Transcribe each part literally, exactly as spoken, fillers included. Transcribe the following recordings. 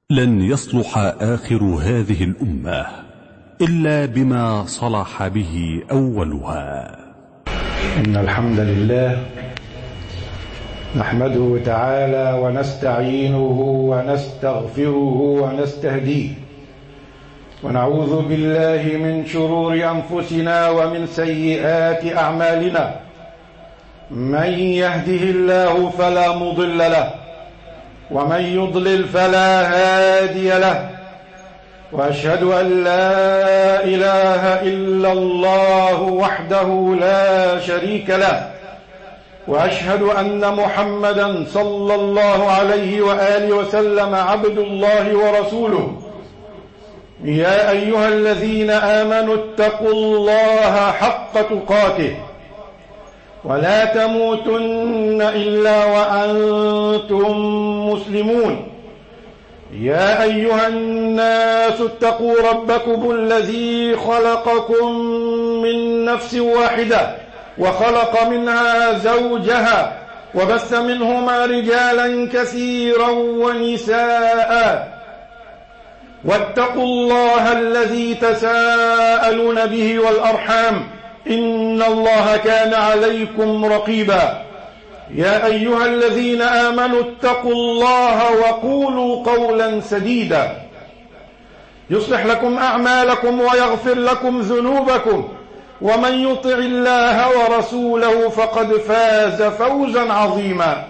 لن يصلح آخر هذه الأمة إلا بما صلح به أولها. إن الحمد لله نحمده تعالى ونستعينه ونستغفره ونستهديه، ونعوذ بالله من شرور أنفسنا ومن سيئات أعمالنا. من يهده الله فلا مضل له، ومن يضلل فلا هادي له، وأشهد أن لا إله إلا الله وحده لا شريك له، وأشهد أن محمدا صلى الله عليه وآله وسلم عبد الله ورسوله. يا أيها الذين آمنوا اتقوا الله حق تقاته ولا تموتن إلا وأنتم مسلمون. يا أيها الناس اتقوا ربكم الذي خلقكم من نفس واحدة وخلق منها زوجها وبث منهما رجالا كثيرا ونساء، واتقوا الله الذي تساءلون به والأرحام إن الله كان عليكم رقيبا. يا أيها الذين آمنوا اتقوا الله وقولوا قولا سديدا يصلح لكم أعمالكم ويغفر لكم ذنوبكم، ومن يطع الله ورسوله فقد فاز فوزا عظيما.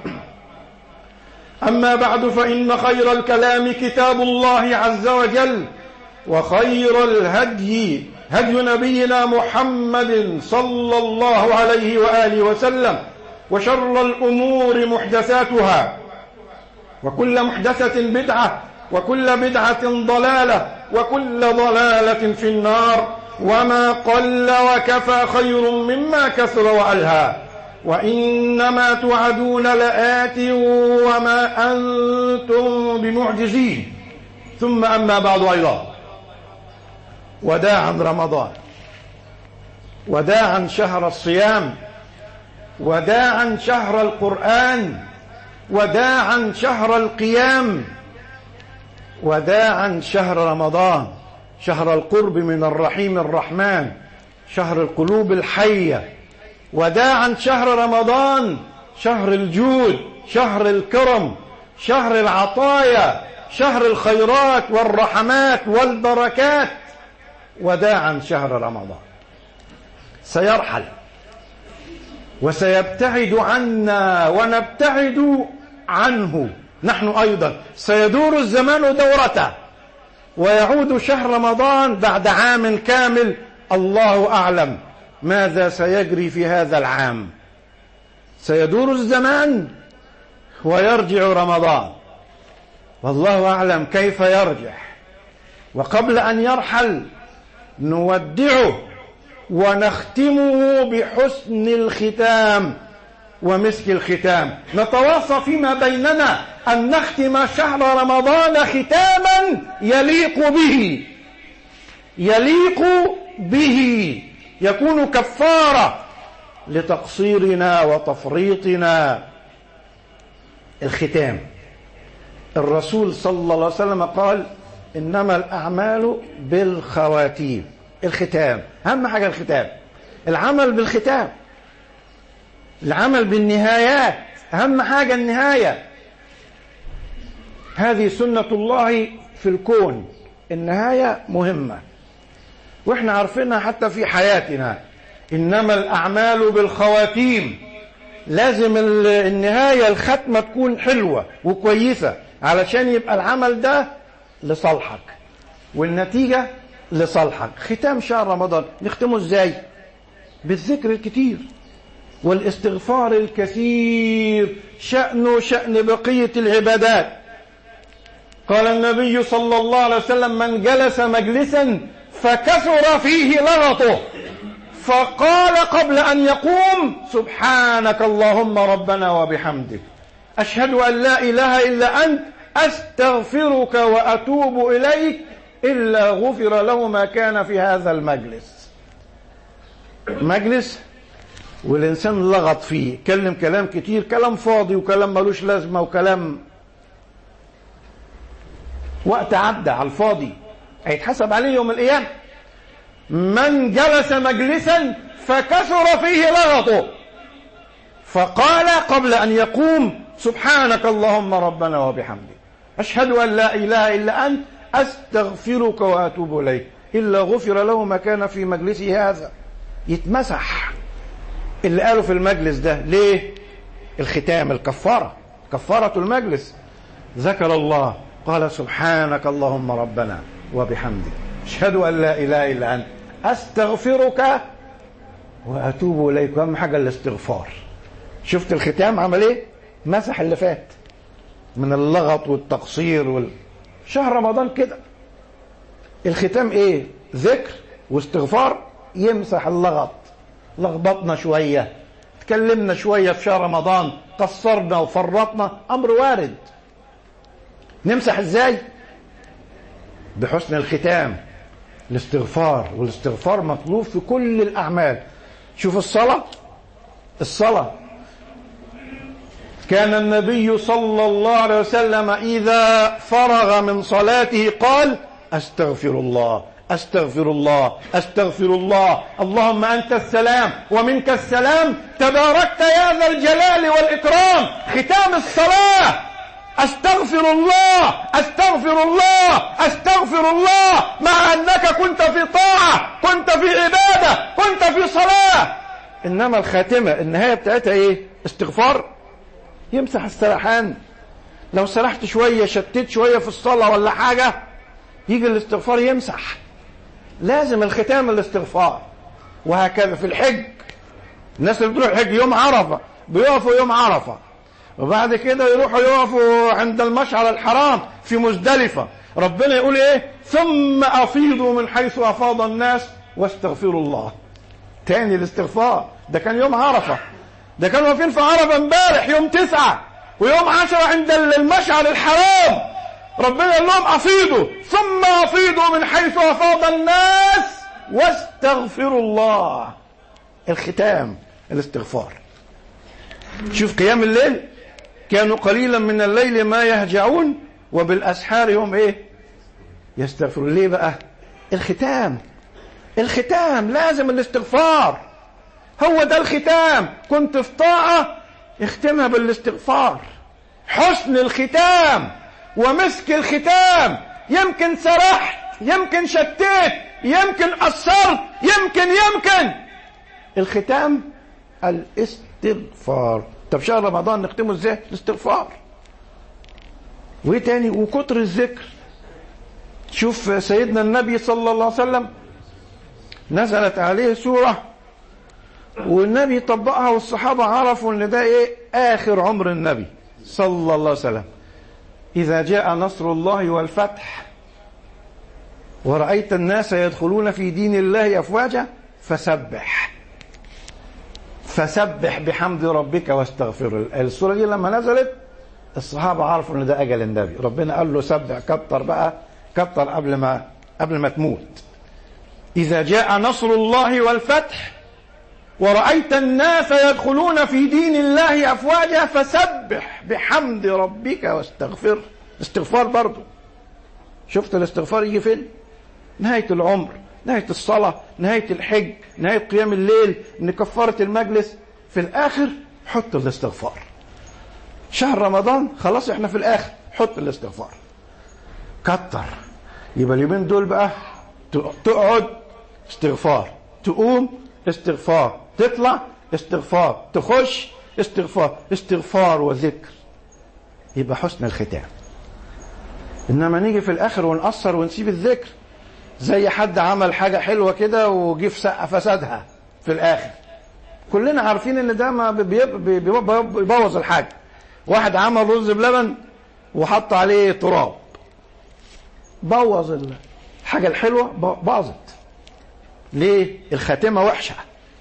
أما بعد، فإن خير الكلام كتاب الله عز وجل، وخير الهدي هدي نبينا محمد صلى الله عليه وآله وسلم، وشر الأمور محدثاتها، وكل محدثة بدعة، وكل بدعة ضلالة، وكل ضلالة في النار. وما قل وكفى خير مما كثر وألهى، وإنما توعدون لآت وما أنتم بمعجزين. ثم أما بعد أيضا، وداعا رمضان، وداعا شهر الصيام، وداعا شهر القرآن، وداعا شهر القيام، وداعا شهر رمضان، شهر القرب من الرحيم الرحمن، شهر القلوب الحية. وداعا شهر رمضان، شهر الجود، شهر الكرم، شهر العطايا، شهر الخيرات والرحمات والبركات. وداعا شهر رمضان. سيرحل وسيبتعد عنا ونبتعد عنه نحن أيضا. سيدور الزمان دورته، ويعود شهر رمضان بعد عام كامل. الله أعلم ماذا سيجري في هذا العام. سيدور الزمان ويرجع رمضان، والله أعلم كيف يرجع. وقبل أن يرحل نودعه ونختمه بحسن الختام ومسك الختام. نتواصى فيما بيننا أن نختم شهر رمضان ختاما يليق به، يليق به، يكون كفارة لتقصيرنا وتفريطنا. الختام، الرسول صلى الله عليه وسلم قال: إنما الأعمال بالخواتيم. الختام أهم حاجة، الختام، العمل بالختام، العمل بالنهايات، أهم حاجة النهاية. هذه سنة الله في الكون، النهاية مهمة، وإحنا عارفينها حتى في حياتنا. إنما الأعمال بالخواتيم، لازم النهاية الختمة تكون حلوة وكويسة علشان يبقى العمل ده لصالحك والنتيجة لصالحك. ختام شهر رمضان نختمه ازاي؟ بالذكر الكتير والاستغفار الكثير، شأنه شأن بقية العبادات. قال النبي صلى الله عليه وسلم: من جلس مجلسا فكثر فيه لغطه فقال قبل أن يقوم: سبحانك اللهم ربنا وبحمدك، أشهد أن لا إله إلا أنت، أستغفرك وأتوب إليك، إلا غفر له ما كان في هذا المجلس. مجلس والإنسان لغط فيه، كلم كلام كتير، كلام فاضي وكلام ملوش لازمة وكلام وقت عدى على الفاضي هيتحسب عليه يوم القيامة. من جلس مجلسا فكثر فيه لغطه فقال قبل أن يقوم سبحانك اللهم ربنا وبحمدك أشهد أن لا إله إلا أنت أستغفرك وأتوب إليك، إلا غفر له ما كان في مجلسه هذا. يتمسح اللي قاله في المجلس ده. ليه؟ الختام، الكفارة، كفارة المجلس. ذكر الله قال سبحانك اللهم ربنا وبحمدك أشهد أن لا إله إلا أنت أستغفرك وأتوب إليك. أهم حاجة الاستغفار. شفت الختام عمل إيه؟ مسح اللي فات من اللغط والتقصير وال... شهر رمضان كده الختام إيه؟ ذكر واستغفار يمسح اللغط. لخبطنا شوية، تكلمنا شوية في شهر رمضان، قصرنا وفرطنا، أمر وارد. نمسح إزاي؟ بحسن الختام، الاستغفار. والاستغفار مطلوب في كل الأعمال. شوف الصلاة، الصلاة كان النبي صلى الله عليه وسلم إذا فرغ من صلاته قال أستغفر الله أستغفر الله أستغفر الله اللهم أنت السلام ومنك السلام تباركت يا ذا الجلال والإكرام. ختام الصلاة أستغفر الله أستغفر الله أستغفر الله، مع أنك كنت في طاعة، كنت في عبادة، كنت في صلاة. إنما الخاتمة النهاية بتاعتها إيه؟ استغفار. يمسح السرحان. لو سرحت شوية، شتت شوية في الصلاة ولا حاجة، يجي الاستغفار يمسح. لازم الختام الاستغفار. وهكذا في الحج. الناس اللي بتروح الحج يوم عرفة بيقفوا يوم عرفة، وبعد كده يروحوا يقفوا عند المشعر الحرام في مزدلفة. ربنا يقول ايه؟ ثم افيضوا من حيث افاض الناس واستغفروا الله. تاني الاستغفار. ده كان يوم عرفة، ده كانوا واقفين في عرفة امبارح يوم تسعة، ويوم عشرة عند المشعر الحرام. ربنا يقول لهم افيضوا، ثم افيضوا من حيث افاض الناس واستغفروا الله. الختام الاستغفار. شوف قيام الليل، كانوا قليلا من الليل ما يهجعون وبالأسحار هم ايه؟ يستغفرون. ليه بقى؟ الختام. الختام لازم الاستغفار. هو ده الختام. كنت في طاعة اختمها بالاستغفار. حسن الختام ومسك الختام. يمكن سرحت، يمكن شتيت، يمكن قصرت، يمكن يمكن الختام الاستغفار. طب شهر رمضان نختمه ازاي؟ الاستغفار. وايه تاني؟ وكتر الذكر. شوف سيدنا النبي صلى الله عليه وسلم نزلت عليه سورة والنبي طبقها والصحابة عرفوا ان ده ايه؟ اخر عمر النبي صلى الله عليه وسلم. اذا جاء نصر الله والفتح ورأيت الناس يدخلون في دين الله افواجا فسبح فسبح بحمد ربك واستغفر. السورة دي لما نزلت الصحابة عرفوا ان ده اجل النبي. ربنا قال له سبح، كتر بقى، كتر قبل ما قبل ما تموت. اذا جاء نصر الله والفتح ورأيت الناس يدخلون في دين الله افواجا فسبح بحمد ربك واستغفر. استغفار برضو. شفت الاستغفار يجي فين؟ نهاية العمر، نهاية الصلاة، نهاية الحج، نهاية قيام الليل، ان كفارة المجلس. في الاخر حط الاستغفار. شهر رمضان خلاص احنا في الاخر، حط الاستغفار. كتر. يبقى اليومين دول بقى تقعد استغفار، تقوم استغفار، تطلع استغفار، تخش استغفار، استغفار وذكر. يبقى حسن الختام. انما نيجي في الاخر ونقصر ونسيب الذكر، زي حد عمل حاجة حلوة كده وجي في سقة فسادها في الاخر. كلنا عارفين ان ده ما بيبوظ الحاجة. واحد عمل رز بلبن وحط عليه تراب، بوظ الحاجة الحلوة، باظت. ليه؟ الخاتمة وحشة.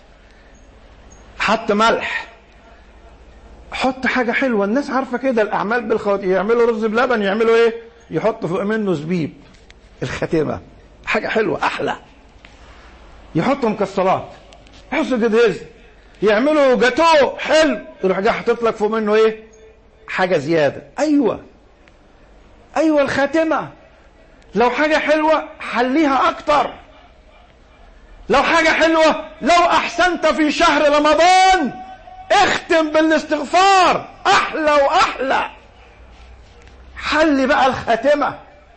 حط ملح، حط حاجة حلوة، الناس عارفة كده. الأعمال بالخواتيم. يعملوا رز بلبن يعملوا إيه؟ يحطوا فوق منه زبيب. الخاتمة حاجة حلوة أحلى. يحطوا مكسرات، يحطوا جديز، يعملوا جاتو حلو، يروح جاي حاطط لك فوق منه إيه؟ حاجة زيادة. أيوة أيوة الخاتمة. لو حاجة حلوة حليها أكتر. لو حاجة حلوة، لو أحسنت في شهر رمضان اختم بالاستغفار، أحلى وأحلى. حل بقى الخاتمة.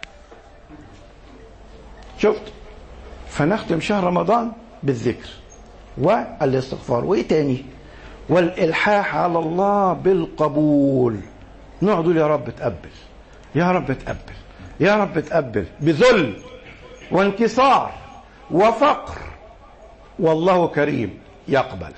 شفت؟ فنختم شهر رمضان بالذكر والاستغفار. وإيه تاني؟ والإلحاح على الله بالقبول. نقعد يا رب تقبل، يا رب تقبل، يا رب تقبل، بذل وانكسار وفقر، والله كريم يقبل.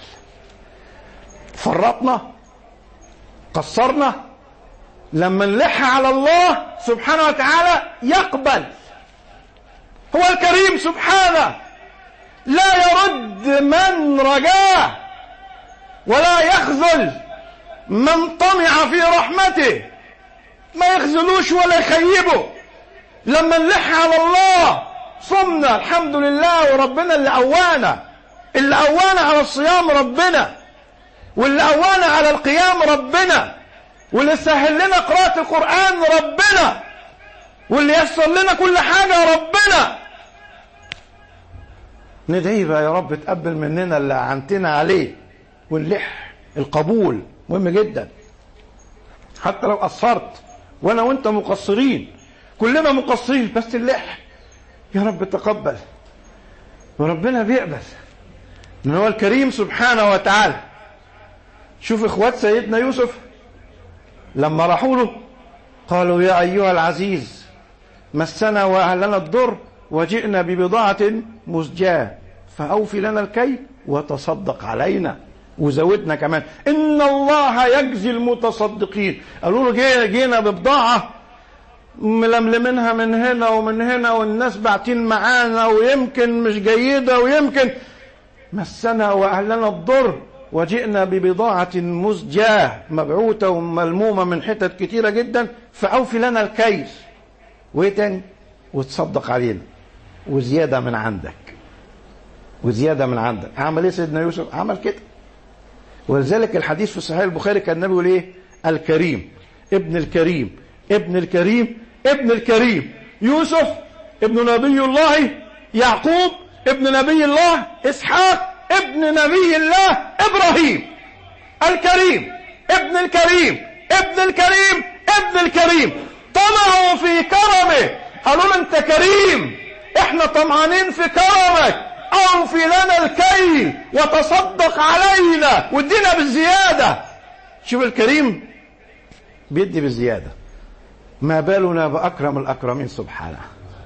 فرطنا، قصرنا، لما نلح على الله سبحانه وتعالى يقبل. هو الكريم سبحانه لا يرد من رجاه ولا يخذل من طمع في رحمته، ما يخذلوش ولا يخيبه. لما نلح على الله صمنا الحمد لله، وربنا اللي قوانا، اللي قوانا على الصيام ربنا، واللي قوانا على القيام ربنا، واللي سهل لنا قراءة القرآن ربنا، واللي يسر لنا كل حاجة ربنا. ندعي بقى يا رب تقبل مننا اللي أعنتنا عليه، ونلح. القبول مهم جدا، حتى لو قصرت، وانا وانت مقصرين، كلنا مقصرين، بس نلح يا رب تقبل. وربنا بيقبل، ان هو الكريم سبحانه وتعالى. شوف اخوات سيدنا يوسف لما راحوا له قالوا يا ايها العزيز مسنا واهلنا الضر وجئنا ببضاعة مزجاة فأوفي لنا الكيل وتصدق علينا وزودنا كمان، إن الله يجزي المتصدقين. قالوا له جينا, جينا ببضاعة ململمينها من هنا ومن هنا، والناس باعتين معانا، ويمكن مش جيدة، ويمكن مسنا وأهلنا الضر وجئنا ببضاعة مزجاة مبعوثة وملمومة من حتت كتيرة جدا فأوفي لنا الكيل، وإيه تاني؟ وتصدق علينا وزيادة من عندك، وزيادة من عندك. عمل ايه سيدنا يوسف؟ عمل كده. ولذلك الحديث في صحيح البخاري كان النبي يقول ايه؟ الكريم ابن الكريم ابن الكريم ابن الكريم. يوسف ابن نبي الله يعقوب ابن نبي الله اسحاق ابن نبي الله ابراهيم. الكريم ابن الكريم ابن الكريم ابن الكريم. طمعوا في كرمه، قالوا له انت كريم، احنا طمعانين في كرمك، اوفي لنا الكيل وتصدق علينا وادينا بالزيادة. شوف الكريم بيدي بالزيادة، ما بالنا بأكرم الأكرمين سبحانه.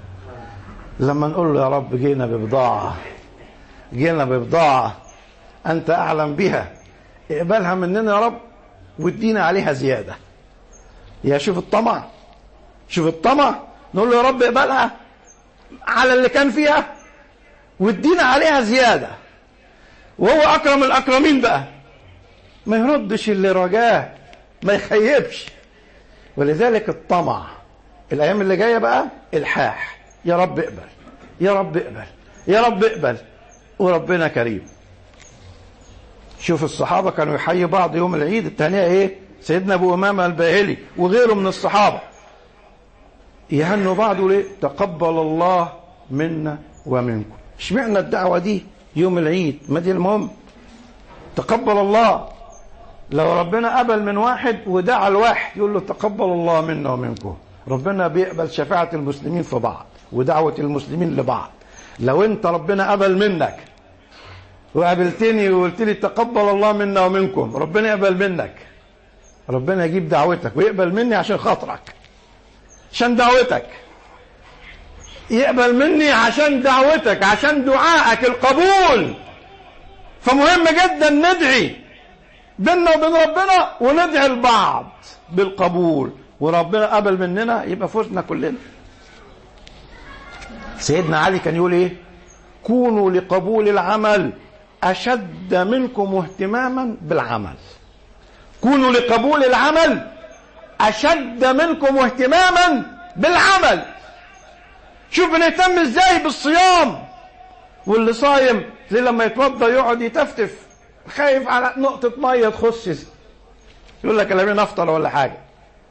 لما نقول له يا رب جينا ببضاعة، جينا ببضاعة أنت أعلم بها، اقبلها مننا يا رب وادينا عليها زيادة. يا شوف الطمع، شوف الطمع، نقول له يا رب اقبلها على اللي كان فيها وادينا عليها زيادة. وهو أكرم الأكرمين بقى، ما يردش اللي رجاه، ما يخيبش. ولذلك الطمع الأيام اللي جاية بقى الحاح، يا رب اقبل، يا رب اقبل، يا رب اقبل. وربنا كريم. شوف الصحابة كانوا يحيي بعض يوم العيد التهنئة ايه؟ سيدنا أبو أمامة الباهلي وغيره من الصحابة يهنوا بعض ليه؟ تقبل الله منا ومنكم. اشمعنى الدعوة دي يوم العيد؟ ما دي المهم، تقبل الله. لو ربنا قبل من واحد ودعا الواحد يقول له تقبل الله منا ومنكم. ربنا بيقبل شفاعة المسلمين في بعض ودعوة المسلمين لبعض. لو انت ربنا قبل منك وقابلتني وقلت لي تقبل الله منا ومنكم، ربنا يقبل منك، ربنا يجيب دعوتك ويقبل مني عشان خاطرك، عشان دعوتك، يقبل مني عشان دعوتك، عشان دعائك القبول. فمهم جدا ندعي بيننا وبين ربنا وندعي البعض بالقبول، وربنا قبل مننا يبقى فوزنا كلنا. سيدنا علي كان يقول ايه؟ كونوا لقبول العمل أشد منكم اهتماما بالعمل. كونوا لقبول العمل أشد منكم اهتماما بالعمل. شوف بنهتم ازاي بالصيام، واللي صايم ليه لما يتوضى يقعد يتفتف خايف على نقطة مية تخش، يقول لك لمين افطر ولا حاجة.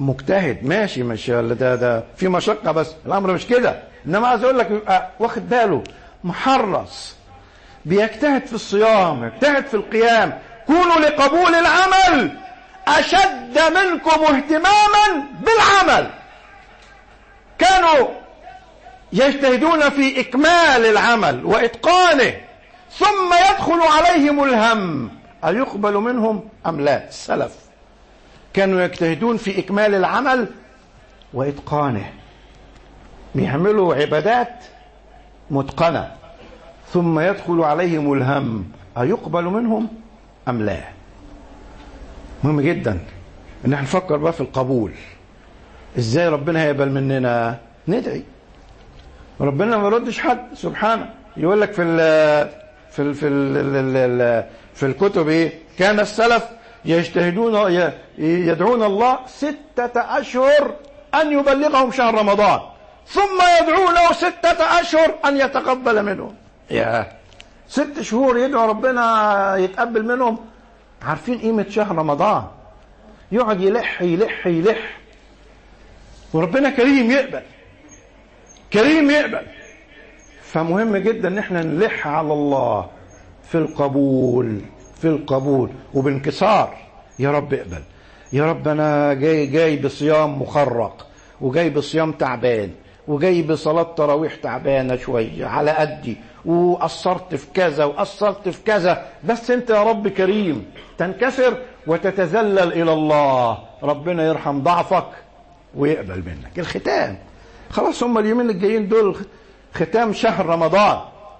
مجتهد ماشي، مش ده ده في مشقة، بس الأمر مش كده. إنما عايز أقول لك يبقى واخد باله، محرص، بيجتهد في الصيام، يجتهد في القيام. كونوا لقبول العمل أشد منكم اهتماما بالعمل. كانوا يجتهدون في إكمال العمل وإتقانه، ثم يدخل عليهم الهم أيقبل منهم أم لا. السلف كانوا يجتهدون في إكمال العمل وإتقانه، بيعملوا عبادات متقنة، ثم يدخل عليهم الهم أيقبل منهم أم لا. مهم جدا ان احنا نفكر بقى في القبول. ازاي ربنا هيقبل مننا؟ ندعي ربنا ما يردش حد سبحانه. يقول لك في ال في ال في ال في الكتب ايه؟ كان السلف يجتهدون يدعون الله ستة أشهر أن يبلغهم شهر رمضان، ثم يدعونه ستة أشهر أن يتقبل منهم. يا ست شهور يدعو ربنا يتقبل منهم. عارفين قيمة شهر رمضان؟ يقعد يلح يلح يلح، وربنا كريم يقبل، كريم يقبل. فمهم جدا ان احنا نلح على الله في القبول، في القبول وبانكسار. يا رب اقبل، يا رب انا جاي جاي بصيام مخرق، وجاي بصيام تعبان، وجاي بصلاة تراويح تعبانة شوية على قدي، وقصرت في كذا وقصرت في كذا، بس انت يا رب كريم. تنكسر وتتذلل الى الله، ربنا يرحم ضعفك ويقبل منك. الختام خلاص، هم اليومين الجايين دول ختام شهر رمضان.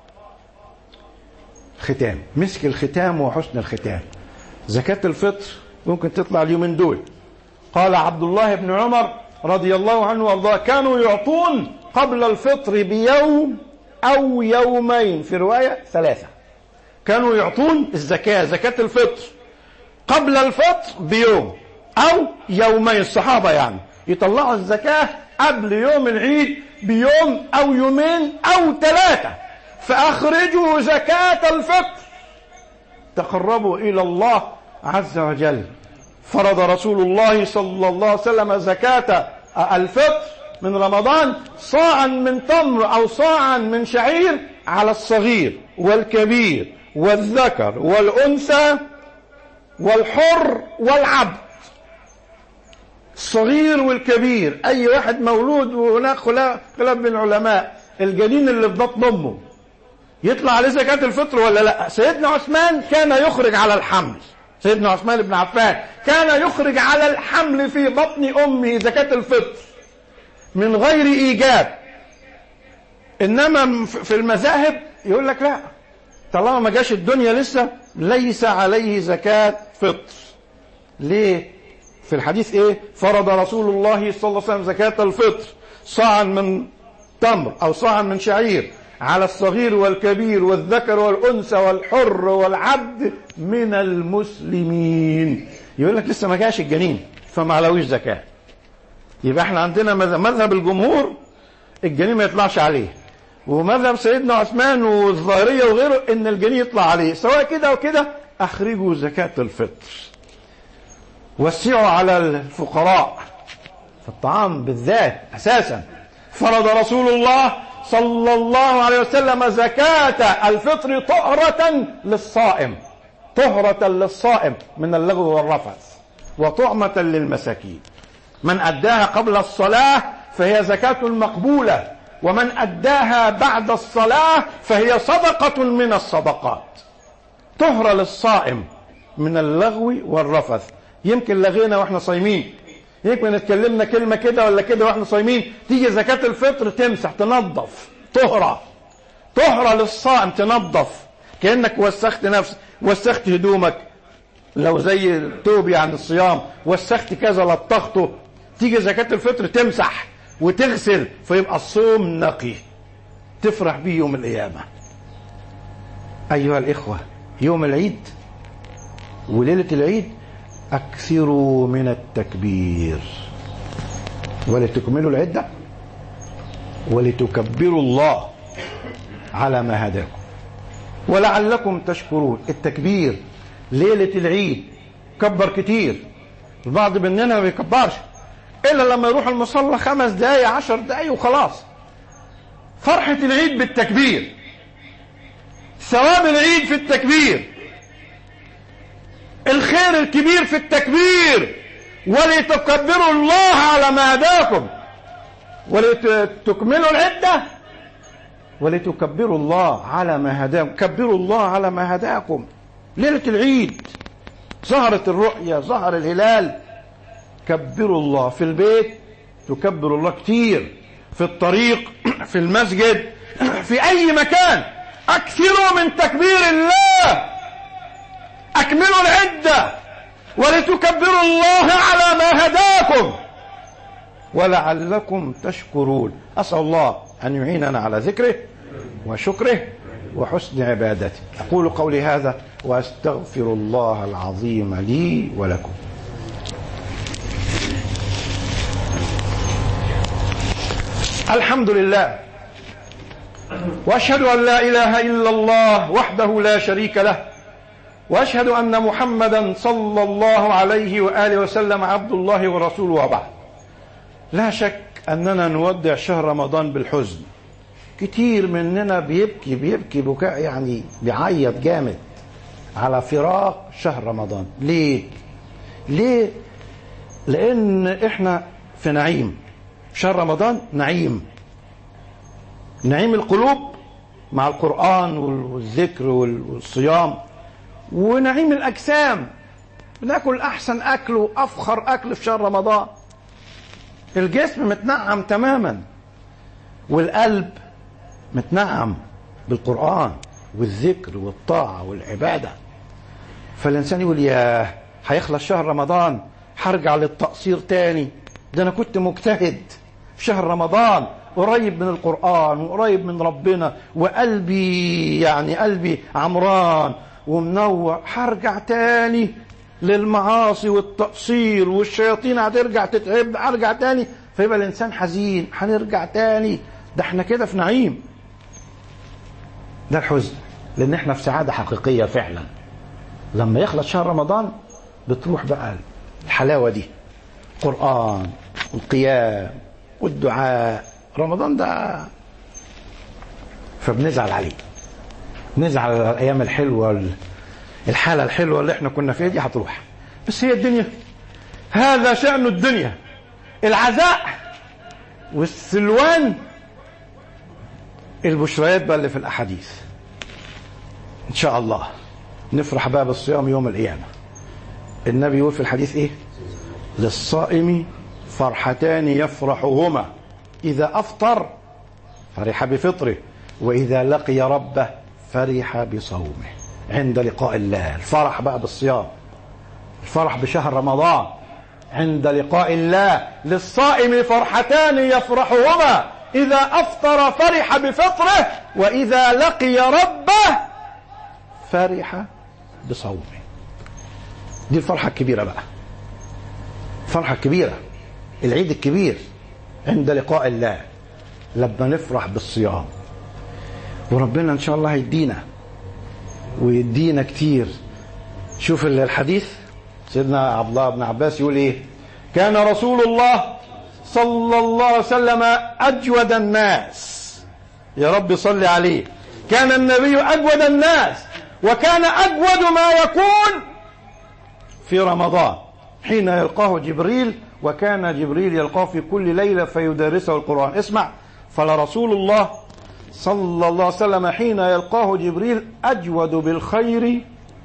ختام، مسك الختام وحسن الختام. زكاة الفطر ممكن تطلع اليومين دول. قال عبد الله بن عمر رضي الله عنه وارضاه: كانوا يعطون قبل الفطر بيوم او يومين، في رواية ثلاثة. كانوا يعطون الزكاة، زكاة الفطر، قبل الفطر بيوم او يومين. الصحابة يعني يطلعوا الزكاة قبل يوم العيد بيوم او يومين او ثلاثة. فاخرجوا زكاة الفطر تقربوا الى الله عز وجل. فرض رسول الله صلى الله عليه وسلم زكاة الفطر من رمضان صاعا من تمر او صاعا من شعير على الصغير والكبير والذكر والانثى والحر والعبد. الصغير والكبير، اي واحد مولود، وهناك خلاف بين العلماء، الجنين اللي في بطن امه يطلع عليه زكاة الفطر ولا لا؟ سيدنا عثمان كان يخرج على الحمل، سيدنا عثمان بن عفان كان يخرج على الحمل في بطن امه زكاة الفطر من غير ايجاب. انما في المذاهب يقول لك لا، طالما ما جاش الدنيا لسه ليس عليه زكاة فطر. ليه؟ في الحديث ايه؟ فرض رسول الله صلى الله عليه وسلم زكاة الفطر صاعا من تمر او صاعا من شعير على الصغير والكبير والذكر والانثى والحر والعبد من المسلمين. يقول لك لسه ما جاش الجنين فما عليهوش زكاة. يبقى احنا عندنا مذهب الجمهور الجنين ما يطلعش عليه، ومذهب سيدنا عثمان والظاهرية وغيره ان الجنين يطلع عليه. سواء كده وكده اخرجوا زكاة الفطر، وسعوا على الفقراء في الطعام بالذات اساسا. فرض رسول الله صلى الله عليه وسلم زكاة الفطر طهرة للصائم، طهرة للصائم من اللغو والرفث، وطعمة للمساكين. من أداها قبل الصلاة فهي زكاة مقبولة، ومن أداها بعد الصلاة فهي صدقة من الصدقات. طهرة للصائم من اللغو والرفث. يمكن لغينا واحنا صايمين، يمكن اتكلمنا كلمة كده ولا كده واحنا صايمين، تيجي زكاة الفطر تمسح تنظف. طهرة، طهرة للصائم، تنظف كأنك وسخت نفسك، وسخت هدومك لو زي التوب يعني الصيام، وسخت كذا لطخته، تيجي زكاة الفطر تمسح وتغسل فيبقى الصوم نقي، تفرح بيه يوم القيامة. أيها الإخوة، يوم العيد وليلة العيد أكثروا من التكبير ولتكملوا العدة ولتكبروا الله على ما هداكم ولعلكم تشكرون. التكبير ليلة العيد كبر كتير، البعض مننا ما بيكبرش. إلا لما يروح المصلى خمس دقايق عشر دقايق وخلاص. فرحة العيد بالتكبير، ثواب العيد في التكبير، الخير الكبير في التكبير. ولتكبروا الله على ما هداكم ولتكملوا العدة ولتكبروا الله على ما هداكم. كبروا الله على ما هداكم. ليلة العيد ظهرت الرؤية، ظهر الهلال، كبروا الله. في البيت تكبروا الله كتير، في الطريق، في المسجد، في أي مكان أكثروا من تكبير الله. أكملوا العدة ولتكبروا الله على ما هداكم ولعلكم تشكرون. أسأل الله أن يعيننا على ذكره وشكره وحسن عبادته. أقول قولي هذا وأستغفر الله العظيم لي ولكم. الحمد لله، وأشهد أن لا إله إلا الله وحده لا شريك له، وأشهد أن محمدا صلى الله عليه وآله وسلم عبد الله ورسوله، وبعد. لا شك أننا نودع شهر رمضان بالحزن. كتير مننا بيبكي بيبكي بكاء يعني بيعيط جامد على فراق شهر رمضان. ليه؟ ليه؟ لأن إحنا في نعيم. شهر رمضان نعيم، نعيم القلوب مع القرآن والذكر والصيام، ونعيم الأجسام، بناكل أحسن أكل وأفخر أكل في شهر رمضان. الجسم متنعم تماما، والقلب متنعم بالقرآن والذكر والطاعة والعبادة. فالإنسان يقول يا هيخلص شهر رمضان هرجع للتقصير تاني، ده أنا كنت مجتهد في شهر رمضان، قريب من القرآن وقريب من ربنا، وقلبي يعني قلبي عمران ومنوع، هرجع تاني للمعاصي والتقصير والشياطين هترجع تتعب، هرجع تاني. فيبقى الإنسان حزين، هنرجع تاني. ده احنا كده في نعيم. ده الحزن، لأن احنا في سعادة حقيقية فعلا. لما يخلص شهر رمضان بتروح بقى الحلاوة دي، القرآن والقيام والدعاء. رمضان ده فبنزعل عليه، نزعل على الأيام الحلوة، الحالة الحلوة اللي احنا كنا فيها دي هتروح. بس هي الدنيا، هذا شأن الدنيا. العزاء والسلوان، البشريات بقى اللي في الأحاديث. إن شاء الله نفرح بقى بالصيام يوم القيامة. النبي يقول في الحديث إيه؟ للصائم فرحتان يفرحهما، إذا أفطر فرح بفطره، وإذا لقي ربه فرح بصومه عند لقاء الله. الفرح بقى بالصيام، الفرح بشهر رمضان عند لقاء الله. للصائم فرحتان يفرحهما، إذا أفطر فرح بفطره، وإذا لقي ربه فرح بصومه. دي الفرحة الكبيرة بقى، الفرحة الكبيرة، العيد الكبير عند لقاء الله، لما نفرح بالصيام. وربنا إن شاء الله يدينا ويدينا كتير. شوف الحديث، سيدنا عبد الله بن عباس يقول إيه؟ كان رسول الله صلى الله عليه وسلم أجود الناس. يا رب صل عليه. كان النبي أجود الناس، وكان أجود ما يكون في رمضان حين يلقاه جبريل، وكان جبريل يلقاه في كل ليلة فيدارسه القرآن. اسمع، فلرسول الله صلى الله عليه وسلم حين يلقاه جبريل أجود بالخير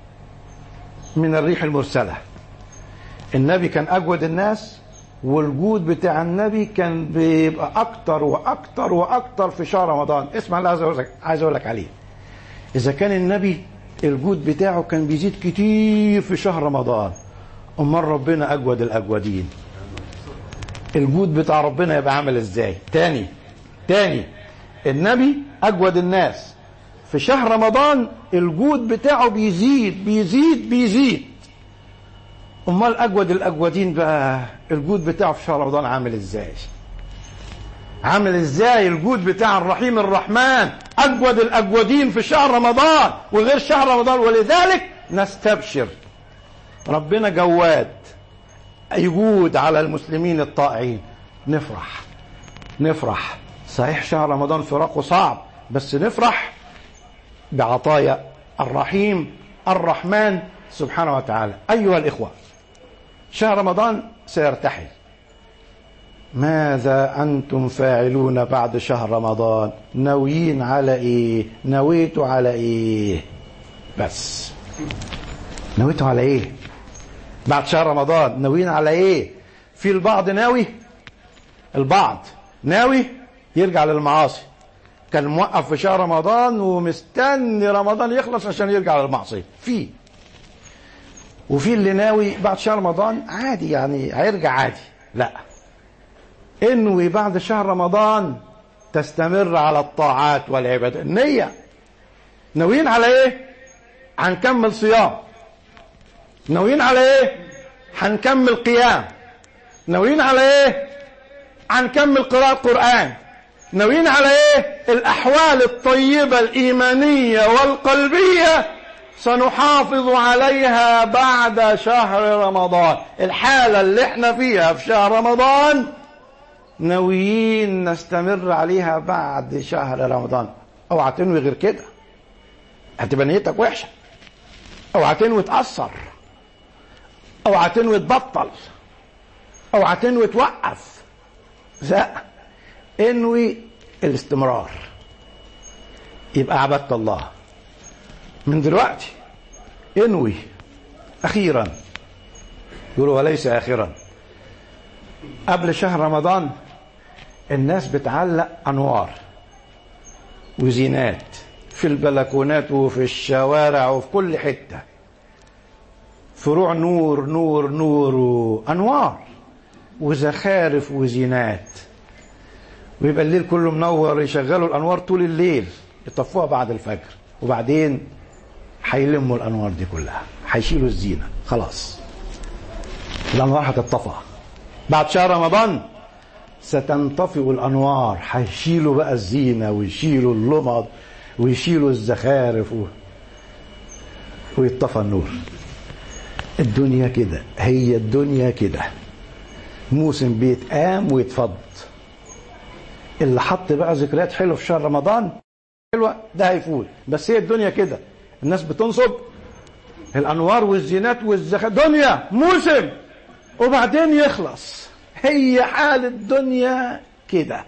من الريح المرسلة. النبي كان أجود الناس، والجود بتاع النبي كان بيبقى أكتر وأكتر وأكتر في شهر رمضان. اسمع اللي عايز أقول لك عليه. إذا كان النبي الجود بتاعه كان بيزيد كتير في شهر رمضان، أمال ربنا أجود الأجودين، الجود بتاع ربنا يبقى عامل إزاي؟ تاني تاني النبي أجود الناس، في شهر رمضان الجود بتاعه بيزيد بيزيد بيزيد. أمال أجود الأجودين بقى الجود بتاعه في شهر رمضان عامل إزاي؟ عامل إزاي الجود بتاع الرحيم الرحمن؟ أجود الأجودين في شهر رمضان وغير شهر رمضان. ولذلك نستبشر، ربنا جواد يجود على المسلمين الطائعين. نفرح نفرح. صحيح شهر رمضان فراقه صعب، بس نفرح بعطايا الرحيم الرحمن سبحانه وتعالى. أيها الإخوة، شهر رمضان سيرتحل. ماذا أنتم فاعلون بعد شهر رمضان؟ ناويين على إيه؟ نويتوا على إيه؟ بس نويتوا على إيه بعد شهر رمضان؟ ناويين على إيه؟ في البعض ناوي البعض ناوي يرجع للمعاصي، كان موقف في شهر رمضان ومستني رمضان يخلص عشان يرجع للمعصية. في وفي اللي ناوي بعد شهر رمضان عادي، يعني هيرجع عادي. لا، انوي بعد شهر رمضان تستمر على الطاعات والعبادات. النية ناويين على ايه؟ هنكمل صيام. ناويين على ايه؟ هنكمل قيام. ناويين على ايه؟ هنكمل قراءة قرآن. ناويين على ايه؟ الاحوال الطيبة الايمانية والقلبية سنحافظ عليها بعد شهر رمضان. الحالة اللي احنا فيها في شهر رمضان ناويين نستمر عليها بعد شهر رمضان. اوعى تنوي غير كده، هتبقى نيتك وحشة. اوعى تنوي تأثر، اوعى تنوي تبطل، اوعى تنوي توقف. لا، انوي الاستمرار، يبقى عبدت الله من دلوقتي. انوي. اخيرا يقولوا وليس اخرا، قبل شهر رمضان الناس بتعلق انوار وزينات في البلكونات وفي الشوارع وفي كل حتة، فروع نور نور نور وانوار وزخارف وزينات، ويبقى الليل كله منور. يشغلوا الانوار طول الليل، يطفوها بعد الفجر، وبعدين هيلموا الانوار دي كلها، هيشيلوا الزينة. خلاص الانوار هتطفى. بعد شهر رمضان ستنطفئ الانوار، هيشيلوا بقى الزينة ويشيلوا اللمض ويشيلوا الزخارف و... ويطفى النور. الدنيا كده، هي الدنيا كده، موسم بيتقام ويتفض. اللي حط بقى ذكريات حلوه في شهر رمضان حلوه ده هيفوت، بس هي الدنيا كده. الناس بتنصب الانوار والزينات والزخارف، دنيا موسم وبعدين يخلص. هي حال الدنيا كده.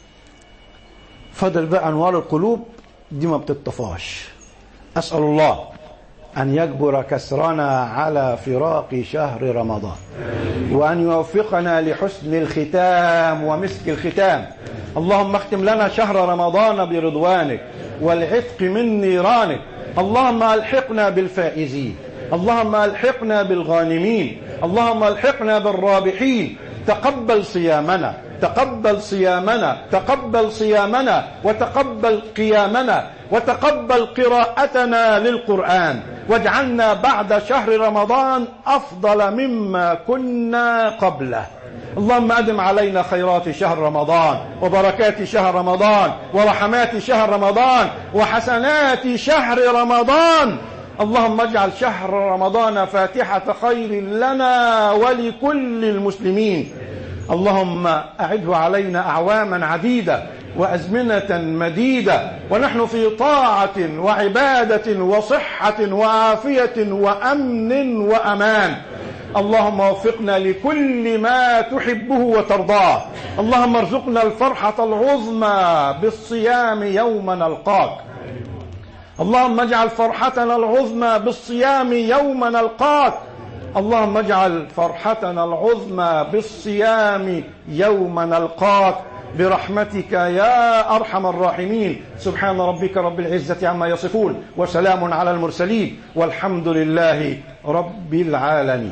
فضل بقى انوار القلوب دي ما بتطفاش. اسال الله أن يجبر كسرنا على فراق شهر رمضان، وأن يوفقنا لحسن الختام ومسك الختام. اللهم اختم لنا شهر رمضان برضوانك والعتق من نيرانك. اللهم ألحقنا بالفائزين، اللهم ألحقنا بالغانمين، اللهم ألحقنا بالرابحين. تقبل صيامنا، تقبل صيامنا، تقبل صيامنا، وتقبل قيامنا، وتقبل قراءتنا للقرآن، واجعلنا بعد شهر رمضان أفضل مما كنا قبله. اللهم أدم علينا خيرات شهر رمضان وبركات شهر رمضان ورحمات شهر رمضان وحسنات شهر رمضان. اللهم اجعل شهر رمضان فاتحة خير لنا ولكل المسلمين. اللهم أعده علينا أعواما عديدة وأزمنة مديدة، ونحن في طاعة وعبادة وصحة وعافية وأمن وأمان. اللهم وفقنا لكل ما تحبه وترضاه. اللهم ارزقنا الفرحة العظمى بالصيام يوم نلقاك. اللهم اجعل فرحتنا العظمى بالصيام يوم نلقاك. اللهم اجعل فرحتنا العظمى بالصيام يوم نلقاك برحمتك يا أرحم الراحمين. سبحان ربك رب العزة عما يصفون، وسلام على المرسلين، والحمد لله رب العالمين.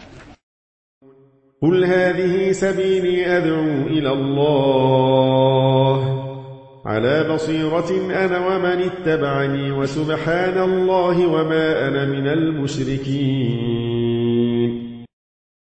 قل هذه سبيلي أدعو إلى الله على بصيرة أنا ومن اتبعني، وسبحان الله وما أنا من المشركين.